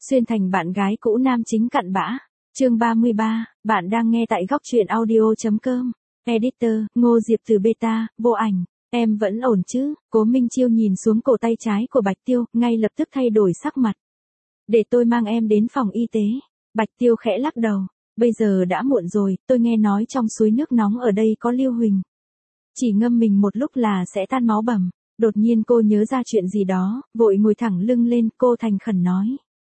Xuyên thành bạn gái cũ nam chính cặn bã. Chương 33, bạn đang nghe tại góc truyện audio.com. Editor, Ngô Diệp từ Beta, vô ảnh. Em vẫn ổn chứ? Cố Minh Chiêu nhìn xuống cổ tay trái của Bạch Tiêu, ngay lập tức thay đổi sắc mặt. Để tôi mang em đến phòng y tế. Bạch Tiêu khẽ lắc đầu. Bây giờ đã muộn rồi, tôi nghe nói trong suối nước nóng ở đây có lưu huỳnh. Chỉ ngâm mình một lúc là sẽ tan máu bầm. Đột nhiên cô nhớ ra chuyện gì đó, vội ngồi thẳng lưng lên, cô thành khẩn nói.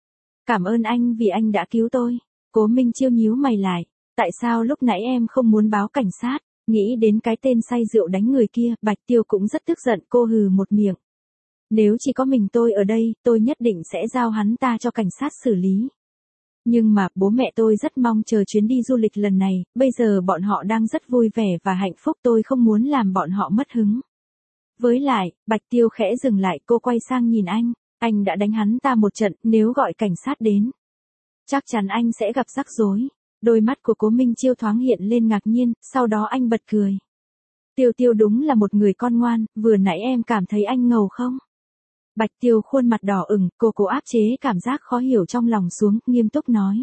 Cảm ơn anh vì anh đã cứu tôi. Cố Minh Chiêu nhíu mày lại. Tại sao lúc nãy em không muốn báo cảnh sát? Nghĩ đến cái tên say rượu đánh người kia, Bạch Tiêu cũng rất tức giận, cô hừ một miệng. Nếu chỉ có mình tôi ở đây, tôi nhất định sẽ giao hắn ta cho cảnh sát xử lý. Nhưng mà, bố mẹ tôi rất mong chờ chuyến đi du lịch lần này, bây giờ bọn họ đang rất vui vẻ và hạnh phúc, tôi không muốn làm bọn họ mất hứng. Với lại, Bạch Tiêu khẽ dừng lại, cô quay sang nhìn anh đã đánh hắn ta một trận, nếu gọi cảnh sát đến. Chắc chắn anh sẽ gặp rắc rối. Đôi mắt của Cố Minh Chiêu thoáng hiện lên ngạc nhiên, sau đó anh bật cười. Tiêu đúng là một người con ngoan, vừa nãy em cảm thấy anh ngầu không? Bạch Tiêu khuôn mặt đỏ ửng, cô cố áp chế cảm giác khó hiểu trong lòng xuống, nghiêm túc nói.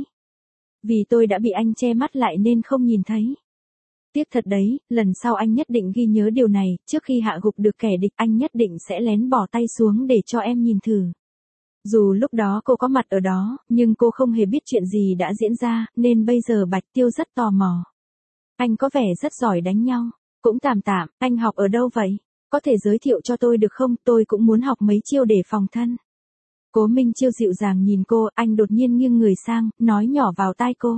Vì tôi đã bị anh che mắt lại nên không nhìn thấy. Tiếc thật đấy, lần sau anh nhất định ghi nhớ điều này, trước khi hạ gục được kẻ địch anh nhất định sẽ lén bỏ tay xuống để cho em nhìn thử. Dù lúc đó cô có mặt ở đó, nhưng cô không hề biết chuyện gì đã diễn ra, nên bây giờ Bạch Tiêu rất tò mò. Anh có vẻ rất giỏi đánh nhau. Cũng tạm, anh học ở đâu vậy? Có thể giới thiệu cho tôi được không? Tôi cũng muốn học mấy chiêu để phòng thân. Cố Minh Chiêu dịu dàng nhìn cô, anh đột nhiên nghiêng người sang, nói nhỏ vào tai cô.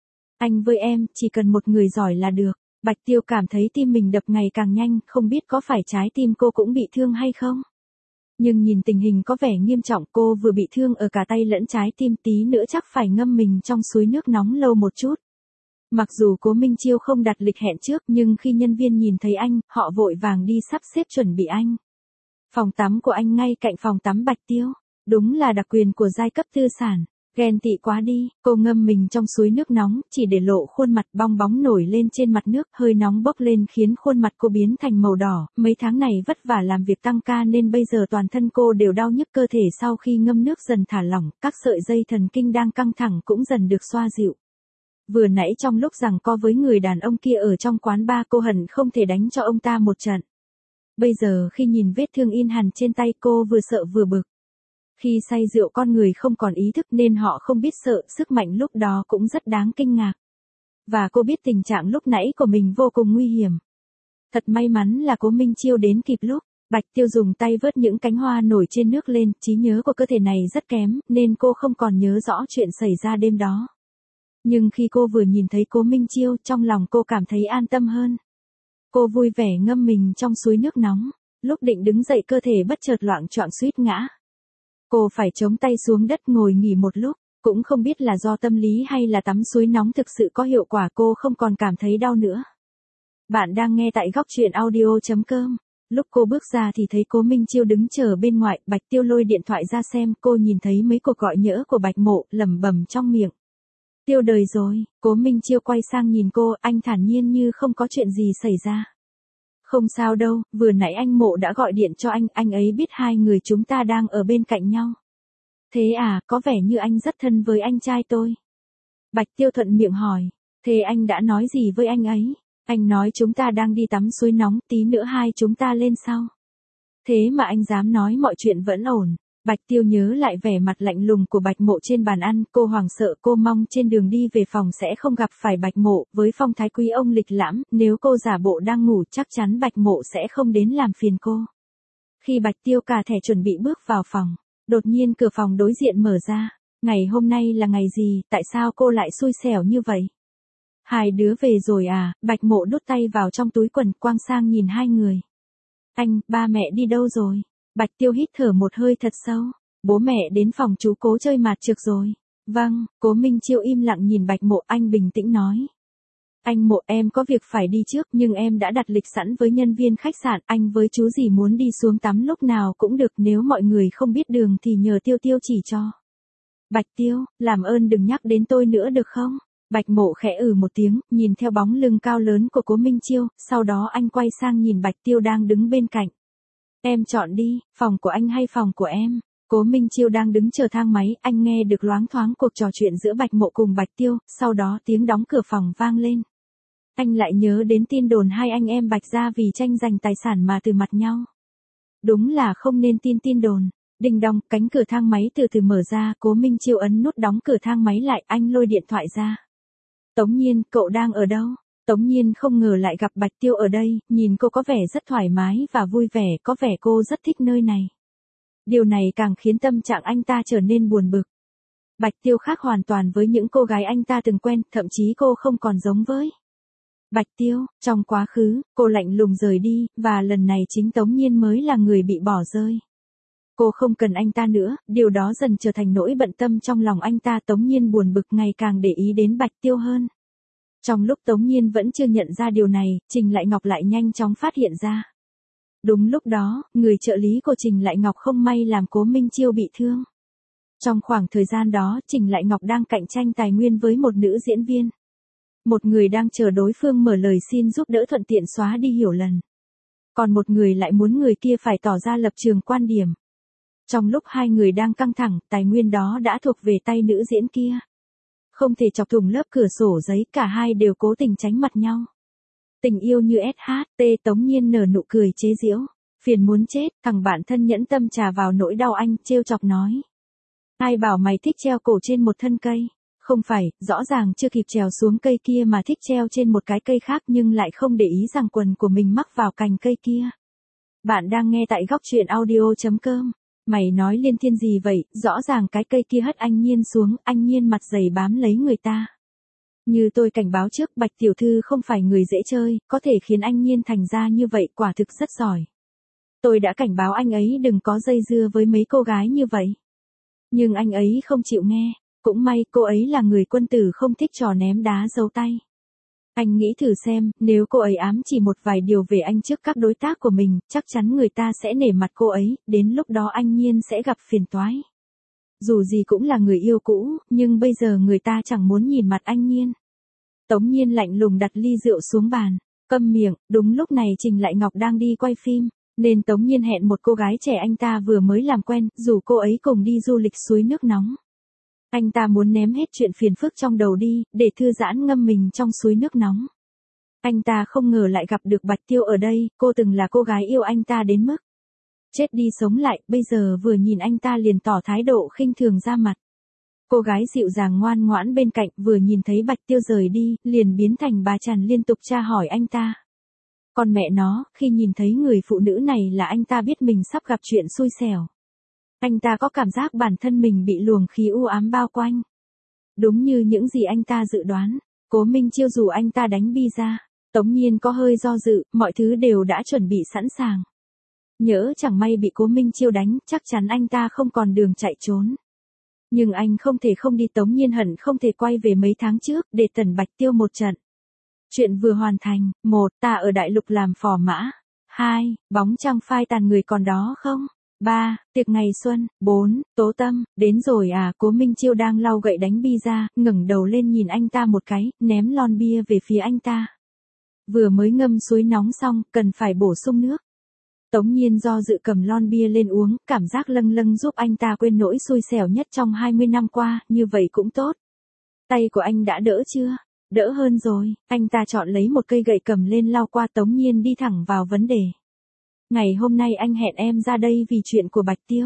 Anh với em, chỉ cần một người giỏi là được. Bạch Tiêu cảm thấy tim mình đập ngày càng nhanh, không biết có phải trái tim cô cũng bị thương hay không? Nhưng nhìn tình hình có vẻ nghiêm trọng, cô vừa bị thương ở cả tay lẫn trái tim, tí nữa chắc phải ngâm mình trong suối nước nóng lâu một chút. Mặc dù Cố Minh Chiêu không đặt lịch hẹn trước, nhưng khi nhân viên nhìn thấy anh, họ vội vàng đi sắp xếp chuẩn bị anh. Phòng tắm của anh ngay cạnh phòng tắm Bạch Tiêu. Đúng là đặc quyền của giai cấp tư sản. Ghen tị quá đi, cô ngâm mình trong suối nước nóng, chỉ để lộ khuôn mặt, bong bóng nổi lên trên mặt nước, hơi nóng bốc lên khiến khuôn mặt cô biến thành màu đỏ. Mấy tháng này vất vả làm việc tăng ca nên bây giờ toàn thân cô đều đau nhức, cơ thể sau khi ngâm nước dần thả lỏng, các sợi dây thần kinh đang căng thẳng cũng dần được xoa dịu. Vừa nãy trong lúc giằng co với người đàn ông kia ở trong quán bar, cô hận không thể đánh cho ông ta một trận. Bây giờ khi nhìn vết thương in hằn trên tay, cô vừa sợ vừa bực. Khi say rượu con người không còn ý thức nên họ không biết sợ, sức mạnh lúc đó cũng rất đáng kinh ngạc. Và cô biết tình trạng lúc nãy của mình vô cùng nguy hiểm. Thật may mắn là Cố Minh Chiêu đến kịp lúc. Bạch Tiêu dùng tay vớt những cánh hoa nổi trên nước lên, trí nhớ của cơ thể này rất kém, nên cô không còn nhớ rõ chuyện xảy ra đêm đó. Nhưng khi cô vừa nhìn thấy Cố Minh Chiêu, trong lòng cô cảm thấy an tâm hơn. Cô vui vẻ ngâm mình trong suối nước nóng, lúc định đứng dậy cơ thể bất chợt loạng choạng suýt ngã. Cô phải chống tay xuống đất ngồi nghỉ một lúc, cũng không biết là do tâm lý hay là tắm suối nóng thực sự có hiệu quả, cô không còn cảm thấy đau nữa. Bạn đang nghe tại góc truyện audio.com. Lúc cô bước ra thì thấy Cố Minh Chiêu đứng chờ bên ngoài, Bạch Tiêu lôi điện thoại ra xem, cô nhìn thấy mấy cuộc gọi nhỡ của Bạch Mộ, lẩm bẩm trong miệng. Tiêu đời rồi. Cố Minh Chiêu quay sang nhìn cô, anh thản nhiên như không có chuyện gì xảy ra. Không sao đâu, vừa nãy anh Mộ đã gọi điện cho anh ấy biết hai người chúng ta đang ở bên cạnh nhau. Thế à, có vẻ như anh rất thân với anh trai tôi. Bạch Tiêu thuận miệng hỏi, thế anh đã nói gì với anh ấy? Anh nói chúng ta đang đi tắm suối nóng, tí nữa hai chúng ta lên sau. Thế mà anh dám nói mọi chuyện vẫn ổn. Bạch Tiêu nhớ lại vẻ mặt lạnh lùng của Bạch Mộ trên bàn ăn, cô hoảng sợ, cô mong trên đường đi về phòng sẽ không gặp phải Bạch Mộ, với phong thái quý ông lịch lãm, nếu cô giả bộ đang ngủ chắc chắn Bạch Mộ sẽ không đến làm phiền cô. Khi Bạch Tiêu cả thẻ chuẩn bị bước vào phòng, đột nhiên cửa phòng đối diện mở ra. Ngày hôm nay là ngày gì, tại sao cô lại xui xẻo như vậy? Hai đứa về rồi à? Bạch Mộ đút tay vào trong túi quần, quang sang nhìn hai người. Anh, ba mẹ đi đâu rồi? Bạch Tiêu hít thở một hơi thật sâu. Bố mẹ đến phòng chú Cố chơi mạt trược rồi. Vâng. Cố Minh Chiêu im lặng nhìn Bạch Mộ, anh bình tĩnh nói. Anh Mộ, em có việc phải đi trước, nhưng em đã đặt lịch sẵn với nhân viên khách sạn, anh với chú gì muốn đi xuống tắm lúc nào cũng được, nếu mọi người không biết đường thì nhờ Tiêu chỉ cho. Bạch Tiêu, làm ơn đừng nhắc đến tôi nữa được không? Bạch Mộ khẽ một tiếng, nhìn theo bóng lưng cao lớn của Cố Minh Chiêu, sau đó anh quay sang nhìn Bạch Tiêu đang đứng bên cạnh. Em chọn đi, phòng của anh hay phòng của em? Cố Minh Chiêu đang đứng chờ thang máy, anh nghe được loáng thoáng cuộc trò chuyện giữa Bạch Mộ cùng Bạch Tiêu, sau đó tiếng đóng cửa phòng vang lên. Anh lại nhớ đến tin đồn hai anh em Bạch gia vì tranh giành tài sản mà từ mặt nhau. Đúng là không nên tin tin đồn. Đinh đong, cánh cửa thang máy từ từ mở ra, Cố Minh Chiêu ấn nút đóng cửa thang máy lại, anh lôi điện thoại ra. Tống Nhiên, cậu đang ở đâu? Tống Nhiên không ngờ lại gặp Bạch Tiêu ở đây, nhìn cô có vẻ rất thoải mái và vui vẻ, có vẻ cô rất thích nơi này. Điều này càng khiến tâm trạng anh ta trở nên buồn bực. Bạch Tiêu khác hoàn toàn với những cô gái anh ta từng quen, thậm chí cô không còn giống với Bạch Tiêu. Trong quá khứ, cô lạnh lùng rời đi, và lần này chính Tống Nhiên mới là người bị bỏ rơi. Cô không cần anh ta nữa, điều đó dần trở thành nỗi bận tâm trong lòng anh ta. Tống Nhiên buồn bực ngày càng để ý đến Bạch Tiêu hơn. Trong lúc Tống Nhiên vẫn chưa nhận ra điều này, Trình Lại Ngọc lại nhanh chóng phát hiện ra. Đúng lúc đó, người trợ lý của Trình Lại Ngọc không may làm Cố Minh Chiêu bị thương. Trong khoảng thời gian đó, Trình Lại Ngọc đang cạnh tranh tài nguyên với một nữ diễn viên. Một người đang chờ đối phương mở lời xin giúp đỡ thuận tiện xóa đi hiểu lầm. Còn một người lại muốn người kia phải tỏ ra lập trường quan điểm. Trong lúc hai người đang căng thẳng, tài nguyên đó đã thuộc về tay nữ diễn kia. Không thể chọc thủng lớp cửa sổ giấy, cả hai đều cố tình tránh mặt nhau. Tình yêu như SHT. Tống Nhiên nở nụ cười chế giễu. Phiền muốn chết, thằng bạn thân nhẫn tâm trà vào nỗi đau anh, trêu chọc nói. Ai bảo mày thích treo cổ trên một thân cây? Không phải, rõ ràng chưa kịp trèo xuống cây kia mà thích treo trên một cái cây khác nhưng lại không để ý rằng quần của mình mắc vào cành cây kia. Bạn đang nghe tại góc truyện audio.com. Mày nói liên thiên gì vậy, rõ ràng cái cây kia hất anh Nhiên xuống, anh Nhiên mặt dày bám lấy người ta. Như tôi cảnh báo trước, Bạch tiểu thư không phải người dễ chơi, có thể khiến anh Nhiên thành ra như vậy quả thực rất giỏi. Tôi đã cảnh báo anh ấy đừng có dây dưa với mấy cô gái như vậy. Nhưng anh ấy không chịu nghe, cũng may cô ấy là người quân tử không thích trò ném đá giấu tay. Anh nghĩ thử xem, nếu cô ấy ám chỉ một vài điều về anh trước các đối tác của mình, chắc chắn người ta sẽ nể mặt cô ấy, đến lúc đó anh Nhiên sẽ gặp phiền toái. Dù gì cũng là người yêu cũ, nhưng bây giờ người ta chẳng muốn nhìn mặt anh Nhiên. Tống Nhiên lạnh lùng đặt ly rượu xuống bàn, câm miệng. Đúng lúc này Trình Lại Ngọc đang đi quay phim, nên Tống Nhiên hẹn một cô gái trẻ anh ta vừa mới làm quen, rủ cô ấy cùng đi du lịch suối nước nóng. Anh ta muốn ném hết chuyện phiền phức trong đầu đi, để thư giãn ngâm mình trong suối nước nóng. Anh ta không ngờ lại gặp được Bạch Tiêu ở đây, cô từng là cô gái yêu anh ta đến mức chết đi sống lại, bây giờ vừa nhìn anh ta liền tỏ thái độ khinh thường ra mặt. Cô gái dịu dàng ngoan ngoãn bên cạnh vừa nhìn thấy Bạch Tiêu rời đi, liền biến thành bà Trần liên tục tra hỏi anh ta. Còn mẹ nó, khi nhìn thấy người phụ nữ này là anh ta biết mình sắp gặp chuyện xui xẻo. Anh ta có cảm giác bản thân mình bị luồng khí u ám bao quanh. Đúng như những gì anh ta dự đoán, Cố Minh Chiêu rủ anh ta đánh bi-ra. Tống Nhiên có hơi do dự, mọi thứ đều đã chuẩn bị sẵn sàng. Nhỡ chẳng may bị Cố Minh Chiêu đánh, chắc chắn anh ta không còn đường chạy trốn. Nhưng anh không thể không đi. Tống Nhiên hận không thể quay về mấy tháng trước, để tẩn Bạch Tiêu một trận. Chuyện vừa hoàn thành. 1. Ta ở đại lục làm phò mã. 2. Bóng trăng phai tàn người còn đó không? 3. Tiệc ngày xuân. 4. Tố Tâm, đến rồi à? Cố Minh Chiêu đang lau gậy đánh bi-ra, ngẩng đầu lên nhìn anh ta một cái, ném lon bia về phía anh ta. Vừa mới ngâm suối nóng xong, cần phải bổ sung nước. Tống Nhiên do dự cầm lon bia lên uống, cảm giác lâng lâng giúp anh ta quên nỗi xui xẻo nhất trong 20 năm qua, như vậy cũng tốt. Tay của anh đã đỡ chưa? Đỡ hơn rồi. Anh ta chọn lấy một cây gậy cầm lên lau qua. Tống Nhiên đi thẳng vào vấn đề. Ngày hôm nay anh hẹn em ra đây vì chuyện của Bạch Tiêu.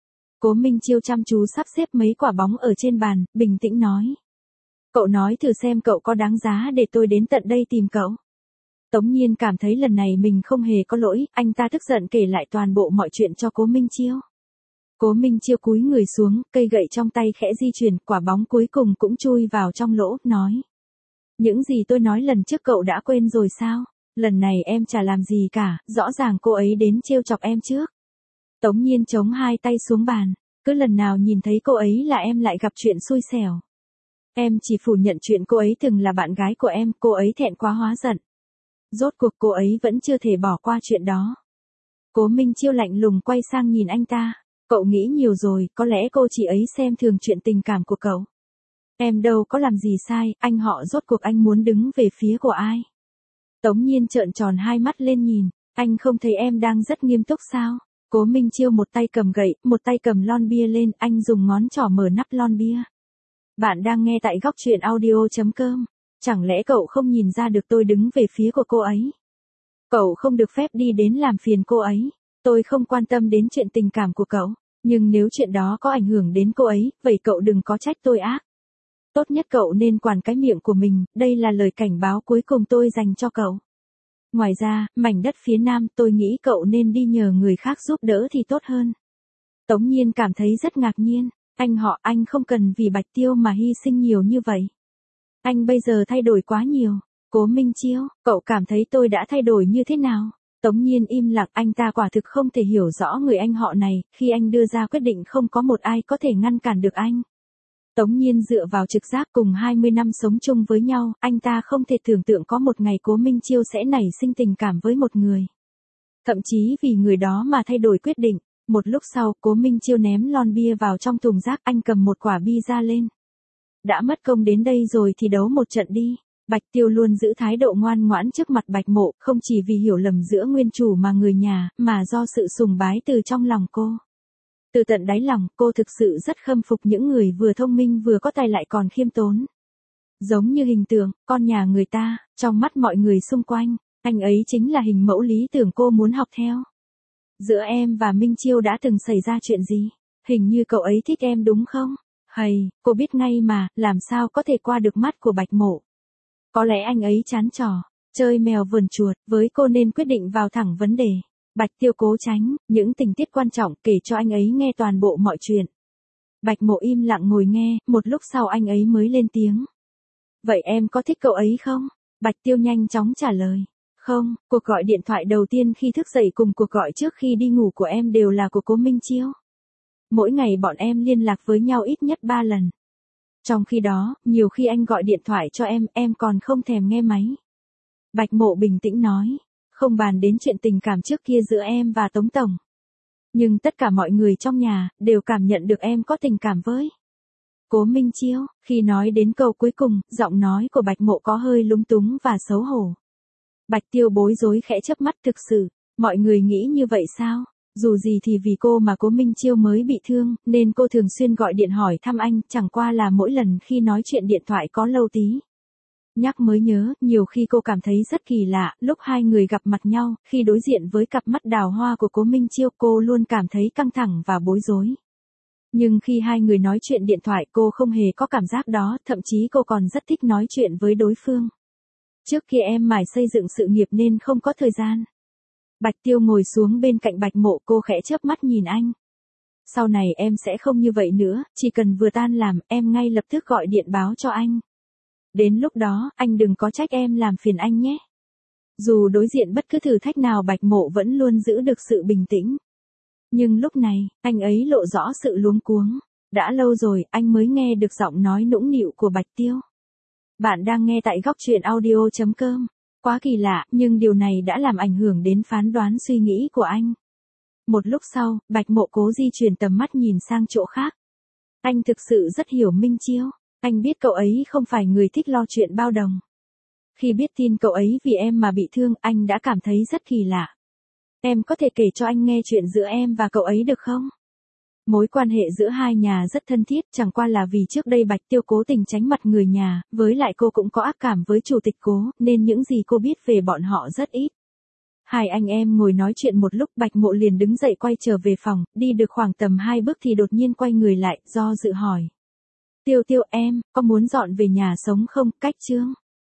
Cố Minh Chiêu chăm chú sắp xếp mấy quả bóng ở trên bàn, bình tĩnh nói. Cậu nói thử xem cậu có đáng giá để tôi đến tận đây tìm cậu. Tống Nhiên cảm thấy lần này mình không hề có lỗi, anh ta tức giận kể lại toàn bộ mọi chuyện cho Cố Minh Chiêu. Cố Minh Chiêu cúi người xuống, cây gậy trong tay khẽ di chuyển, quả bóng cuối cùng cũng chui vào trong lỗ, nói. Những gì tôi nói lần trước cậu đã quên rồi sao? Lần này em chả làm gì cả, rõ ràng cô ấy đến trêu chọc em trước. Tống Nhiên chống hai tay xuống bàn, cứ lần nào nhìn thấy cô ấy là em lại gặp chuyện xui xẻo. Em chỉ phủ nhận chuyện cô ấy từng là bạn gái của em, cô ấy thẹn quá hóa giận. Rốt cuộc cô ấy vẫn chưa thể bỏ qua chuyện đó. Cố Minh Chiêu lạnh lùng quay sang nhìn anh ta. Cậu nghĩ nhiều rồi, có lẽ cô chị ấy xem thường chuyện tình cảm của cậu. Em đâu có làm gì sai, anh họ rốt cuộc anh muốn đứng về phía của ai? Tống Nhiên trợn tròn hai mắt lên nhìn, anh không thấy em đang rất nghiêm túc sao? Cố Minh Chiêu một tay cầm gậy, một tay cầm lon bia lên, anh dùng ngón trỏ mở nắp lon bia. Bạn đang nghe tại góc truyện audio.com. Chẳng lẽ cậu không nhìn ra được tôi đứng về phía của cô ấy? Cậu không được phép đi đến làm phiền cô ấy. Tôi không quan tâm đến chuyện tình cảm của cậu. Nhưng nếu chuyện đó có ảnh hưởng đến cô ấy, vậy cậu đừng có trách tôi ác. Tốt nhất cậu nên quản cái miệng của mình, đây là lời cảnh báo cuối cùng tôi dành cho cậu. Ngoài ra, mảnh đất phía Nam tôi nghĩ cậu nên đi nhờ người khác giúp đỡ thì tốt hơn. Tống Nhiên cảm thấy rất ngạc nhiên, anh không cần vì Bạch Tiêu mà hy sinh nhiều như vậy. Anh bây giờ thay đổi quá nhiều. Cố Minh Chiêu, cậu cảm thấy tôi đã thay đổi như thế nào? Tống Nhiên im lặng, anh ta quả thực không thể hiểu rõ người anh họ này, khi anh đưa ra quyết định không có một ai có thể ngăn cản được anh. Tống Nhiên dựa vào trực giác cùng 20 năm sống chung với nhau, anh ta không thể tưởng tượng có một ngày Cố Minh Chiêu sẽ nảy sinh tình cảm với một người. Thậm chí vì người đó mà thay đổi quyết định. Một lúc sau, Cố Minh Chiêu ném lon bia vào trong thùng rác, anh cầm một quả bi ra lên. Đã mất công đến đây rồi thì đấu một trận đi. Bạch Tiêu luôn giữ thái độ ngoan ngoãn trước mặt Bạch Mộ, không chỉ vì hiểu lầm giữa nguyên chủ mà người nhà, mà do sự sùng bái từ trong lòng cô. Từ tận đáy lòng, cô thực sự rất khâm phục những người vừa thông minh vừa có tài lại còn khiêm tốn. Giống như hình tượng, con nhà người ta, trong mắt mọi người xung quanh, anh ấy chính là hình mẫu lý tưởng cô muốn học theo. Giữa em và Minh Chiêu đã từng xảy ra chuyện gì? Hình như cậu ấy thích em đúng không? Hầy, cô biết ngay mà, làm sao có thể qua được mắt của Bạch Mộ. Có lẽ anh ấy chán trò, chơi mèo vườn chuột, với cô nên quyết định vào thẳng vấn đề. Bạch Tiêu cố tránh những tình tiết quan trọng, kể cho anh ấy nghe toàn bộ mọi chuyện. Bạch Mộ im lặng ngồi nghe, một lúc sau anh ấy mới lên tiếng. Vậy em có thích cậu ấy không? Bạch Tiêu nhanh chóng trả lời. Không, cuộc gọi điện thoại đầu tiên khi thức dậy cùng cuộc gọi trước khi đi ngủ của em đều là của Cố Minh Chiêu. Mỗi ngày bọn em liên lạc với nhau ít nhất 3 lần. Trong khi đó, nhiều khi anh gọi điện thoại cho em còn không thèm nghe máy. Bạch Mộ bình tĩnh nói, không bàn đến chuyện tình cảm trước kia giữa em và Tống Tổng. Nhưng tất cả mọi người trong nhà, đều cảm nhận được em có tình cảm với Cố Minh Chiêu. Khi nói đến câu cuối cùng, giọng nói của Bạch Mộ có hơi lúng túng và xấu hổ. Bạch Tiêu bối rối khẽ chớp mắt, thực sự, mọi người nghĩ như vậy sao? Dù gì thì vì cô mà Cố Minh Chiêu mới bị thương, nên cô thường xuyên gọi điện hỏi thăm anh, chẳng qua là mỗi lần khi nói chuyện điện thoại có lâu tí. Nhắc mới nhớ, nhiều khi cô cảm thấy rất kỳ lạ, lúc hai người gặp mặt nhau, khi đối diện với cặp mắt đào hoa của Cố Minh Chiêu, cô luôn cảm thấy căng thẳng và bối rối. Nhưng khi hai người nói chuyện điện thoại, cô không hề có cảm giác đó, thậm chí cô còn rất thích nói chuyện với đối phương. Trước kia em mải xây dựng sự nghiệp nên không có thời gian. Bạch Tiêu ngồi xuống bên cạnh Bạch Mộ, cô khẽ chớp mắt nhìn anh. Sau này em sẽ không như vậy nữa, chỉ cần vừa tan làm, em ngay lập tức gọi điện báo cho anh. Đến lúc đó, anh đừng có trách em làm phiền anh nhé. Dù đối diện bất cứ thử thách nào, Bạch Mộ vẫn luôn giữ được sự bình tĩnh. Nhưng lúc này, anh ấy lộ rõ sự luống cuống. Đã lâu rồi, anh mới nghe được giọng nói nũng nịu của Bạch Tiêu. Bạn đang nghe tại góc truyện audio.com. Quá kỳ lạ, nhưng điều này đã làm ảnh hưởng đến phán đoán suy nghĩ của anh. Một lúc sau, Bạch Mộ cố di chuyển tầm mắt nhìn sang chỗ khác. Anh thực sự rất hiểu Minh Chiêu. Anh biết cậu ấy không phải người thích lo chuyện bao đồng. Khi biết tin cậu ấy vì em mà bị thương, anh đã cảm thấy rất kỳ lạ. Em có thể kể cho anh nghe chuyện giữa em và cậu ấy được không? Mối quan hệ giữa hai nhà rất thân thiết, chẳng qua là vì trước đây Bạch Tiêu cố tình tránh mặt người nhà, với lại cô cũng có ác cảm với chủ tịch Cố, nên những gì cô biết về bọn họ rất ít. Hai anh em ngồi nói chuyện một lúc, Bạch Mộ liền đứng dậy quay trở về phòng, đi được khoảng tầm 2 bước thì đột nhiên quay người lại, do dự hỏi. Tiêu Tiêu em, có muốn dọn về nhà sống không, cách Trương?